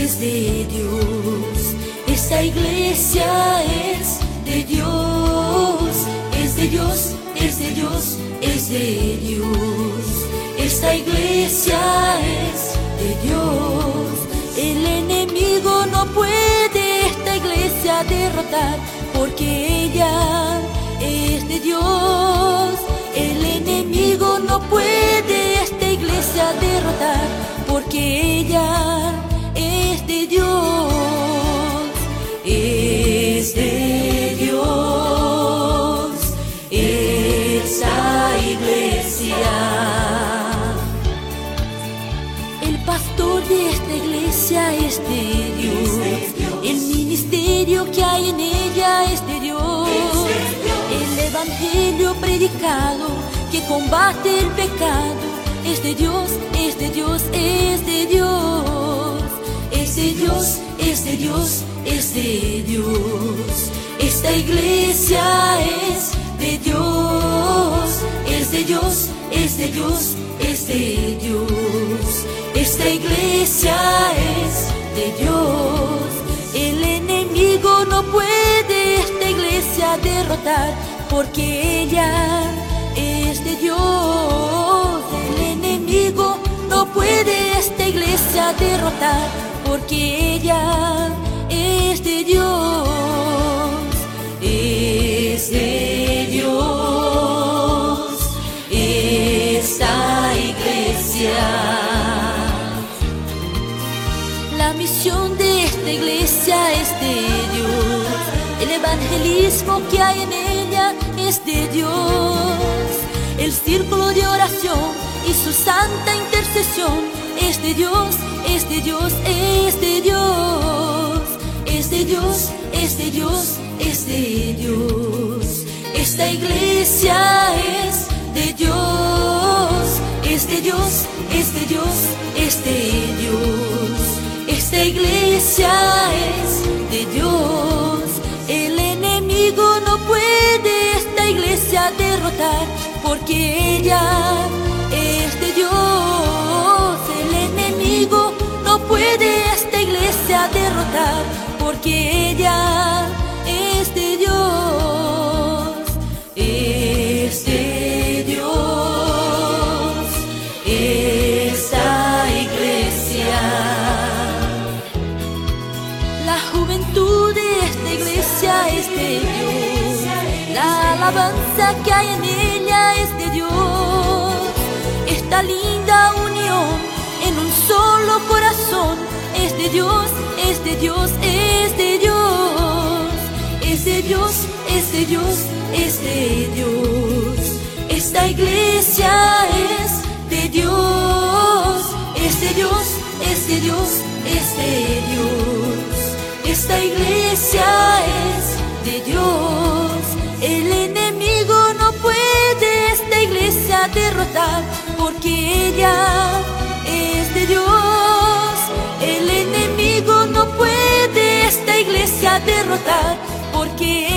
es de Dios. Esta iglesia es de Dios, es de Dios, es de Dios, es de Dios. Esta iglesia es de Dios. El enemigo no puede esta iglesia derrotar, porque ella es de Dios. El enemigo no puede esta iglesia derrotar, porque ella es de Dios. Es de Dios esa iglesia. El pastor de esta iglesia es de Dios. El ministerio que hay en ella es de Dios. El evangelio predicado que combate el pecado es de Dios, es de Dios, es de Dios. Es de Dios, es de Dios, es de Dios. Esta iglesia es de Dios, es de Dios, es de Dios, es de Dios. Esta iglesia es de Dios. El enemigo no puede esta iglesia derrotar, porque ella es de Dios. El enemigo no puede esta iglesia derrotar, porque ella es de Dios. Es de Dios esta iglesia. La misión de esta iglesia es de Dios. El evangelismo que hay en ella es de Dios. El círculo de oración y su santa intercesión es de Dios, es de Dios, es de Dios. Es de Dios, es de Dios, es de Dios. Esta iglesia es de Dios, es de Dios, es de Dios, es de Dios. Esta iglesia es de Dios. El enemigo no puede esta iglesia derrotar, porque ella es de Dios. El enemigo no puede esta iglesia derrotar, porque ella es de Dios. Es de Dios esta iglesia. La juventud de esta iglesia es de Dios. La alabanza que hay en ella es de Dios. Esta linda unión en un solo corazón es de Dios, es de Dios, es de Dios. Es de Dios, es de Dios, es de Dios. Esta iglesia es de Dios, es de Dios, es de Dios, es de Dios. Esta iglesia es de Dios. El enemigo no puede esta iglesia derrotar, porque ella es de Dios. El enemigo no puede esta iglesia derrotar, porque